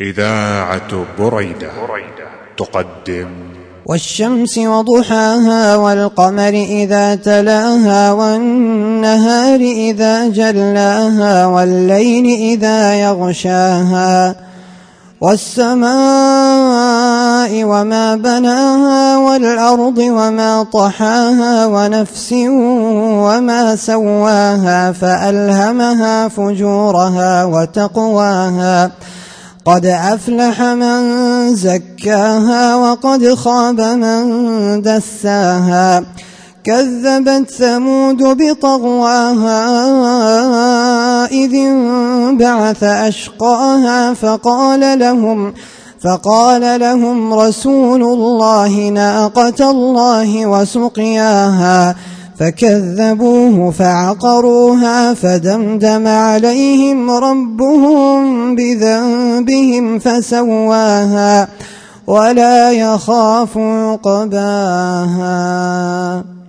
إذاعة بريدة تقدم والشمس وضحاها والقمر إذا تلاها والنهار إذا جلاها والليل إذا يغشاها والسماء وما بناها والأرض وما طحاها ونفس وما سواها فألهمها فجورها وتقواها قد أفلح من زكاها وقد خاب من دساها كذبت ثمود بطغواها إذ انبعث أشقاها فقال لهم رسول الله ناقة الله وسقياها فكذبوه فعقروها فدمدم عليهم ربهم بذنبهم فسواها ولا يخاف عقباها.